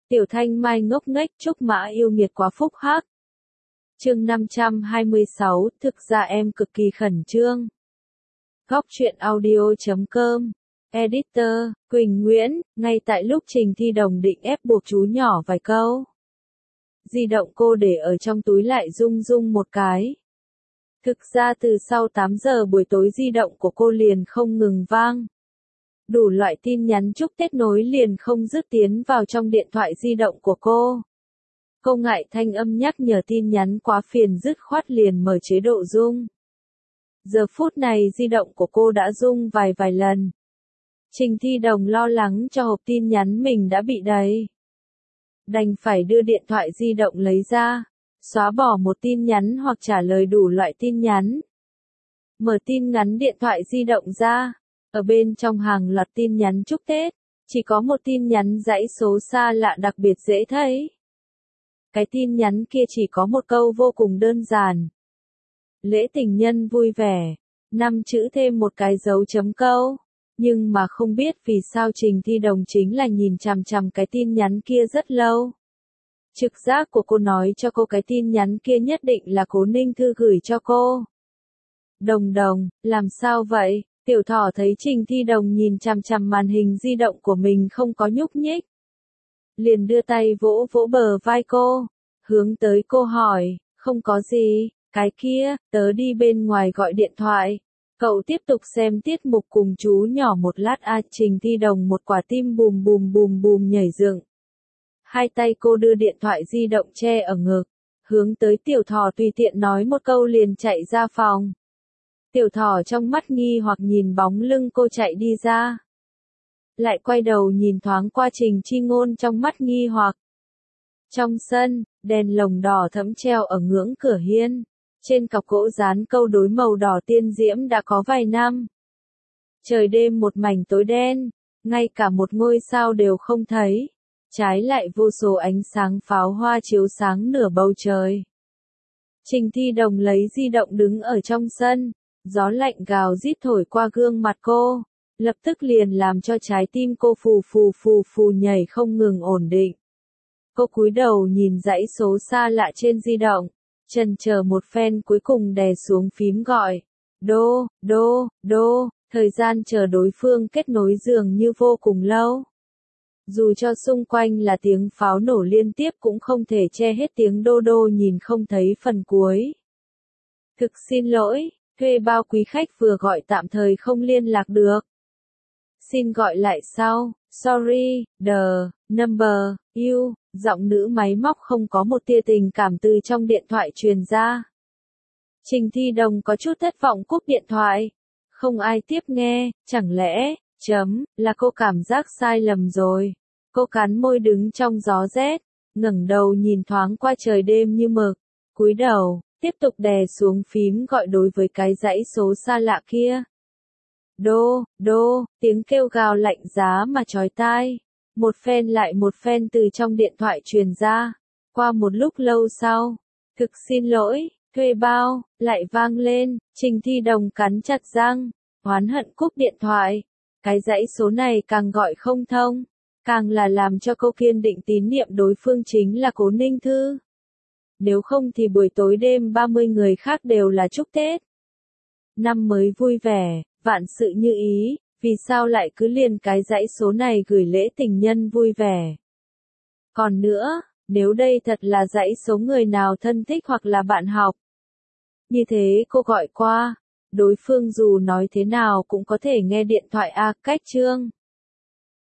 Tiểu Thanh Mai ngốc nghếch Trúc Mã yêu nghiệt quá phúc hắc. Chương 526, thực ra em cực kỳ khẩn trương. Góc truyện audio.com. Editor, Quỳnh Nguyễn, ngay tại lúc Trình Thi Đồng định ép buộc chú nhỏ vài câu. Di động cô để ở trong túi lại rung rung một cái. Thực ra từ sau 8 giờ buổi tối di động của cô liền không ngừng vang. Đủ loại tin nhắn chúc Tết nối liền không dứt tiến vào trong điện thoại di động của cô. Cô ngại thanh âm nhắc nhở tin nhắn quá phiền dứt khoát liền mở chế độ rung. Giờ phút này di động của cô đã rung vài lần. Trình Thi Đồng lo lắng cho hộp tin nhắn mình đã bị đầy. Đành phải đưa điện thoại di động lấy ra, xóa bỏ một tin nhắn hoặc trả lời đủ loại tin nhắn. Mở tin nhắn điện thoại di động ra, ở bên trong hàng loạt tin nhắn chúc Tết, chỉ có một tin nhắn dãy số xa lạ đặc biệt dễ thấy. Cái tin nhắn kia chỉ có một câu vô cùng đơn giản. Lễ tình nhân vui vẻ, 5 chữ thêm một cái dấu chấm câu. Nhưng mà không biết vì sao Trình Thi Đồng chính là nhìn chằm chằm cái tin nhắn kia rất lâu. Trực giác của cô nói cho cô cái tin nhắn kia nhất định là Cố Ninh Thư gửi cho cô. Đồng Đồng, làm sao vậy? Tiểu Thỏ thấy Trình Thi Đồng nhìn chằm chằm màn hình di động của mình không có nhúc nhích. Liền đưa tay vỗ vỗ bờ vai cô, hướng tới cô hỏi, không có gì, cái kia, tớ đi bên ngoài gọi điện thoại. Cậu tiếp tục xem tiết mục cùng chú nhỏ một lát Trình Thi Đồng một quả tim bùm bùm nhảy dựng. Hai tay cô đưa điện thoại di động che ở ngực, hướng tới Tiểu Thỏ tùy tiện nói một câu liền chạy ra phòng. Tiểu Thỏ trong mắt nghi hoặc nhìn bóng lưng cô chạy đi ra. Lại quay đầu nhìn thoáng qua Trình Chi Ngôn trong mắt nghi hoặc. Trong sân, đèn lồng đỏ thẫm treo ở ngưỡng cửa hiên. Trên cọc gỗ dán câu đối màu đỏ tiên diễm đã có vài năm. Trời đêm một mảnh tối đen, ngay cả một ngôi sao đều không thấy. Trái lại vô số ánh sáng pháo hoa chiếu sáng nửa bầu trời. Trình Thi Đồng lấy di động đứng ở trong sân, gió lạnh gào rít thổi qua gương mặt cô, lập tức liền làm cho trái tim cô phù nhảy không ngừng ổn định. Cô cúi đầu nhìn dãy số xa lạ trên di động. Chần chờ một phen cuối cùng đè xuống phím gọi. Đô, thời gian chờ đối phương kết nối dường như vô cùng lâu. Dù cho xung quanh là tiếng pháo nổ liên tiếp cũng không thể che hết tiếng đô nhìn không thấy phần cuối. Thực xin lỗi, thuê bao quý khách vừa gọi tạm thời không liên lạc được. Xin gọi lại sau, sorry, the number, you. Giọng nữ máy móc không có một tia tình cảm từ trong điện thoại truyền ra. Trình Thi Đồng có chút thất vọng cúp điện thoại. Không ai tiếp nghe, chẳng lẽ, là cô cảm giác sai lầm rồi. Cô cắn môi đứng trong gió rét, ngẩng đầu nhìn thoáng qua trời đêm như mực, cúi đầu, tiếp tục đè xuống phím gọi đối với cái dãy số xa lạ kia. Đô, tiếng kêu gào lạnh giá mà chói tai. Một phen lại một phen từ trong điện thoại truyền ra. Qua một lúc lâu sau, thực xin lỗi, thuê bao, lại vang lên. Trình Thi Đồng cắn chặt răng, oán hận cúp điện thoại. Cái dãy số này càng gọi không thông, càng là làm cho cô kiên định tín nhiệm đối phương chính là Cố Ninh Thư. Nếu không thì buổi tối đêm 30 người khác đều là chúc Tết. Năm mới vui vẻ, vạn sự như ý. Vì sao lại cứ liền cái dãy số này gửi lễ tình nhân vui vẻ? Còn nữa, nếu đây thật là dãy số người nào thân thích hoặc là bạn học. Như thế cô gọi qua, đối phương dù nói thế nào cũng có thể nghe điện thoại cách chương.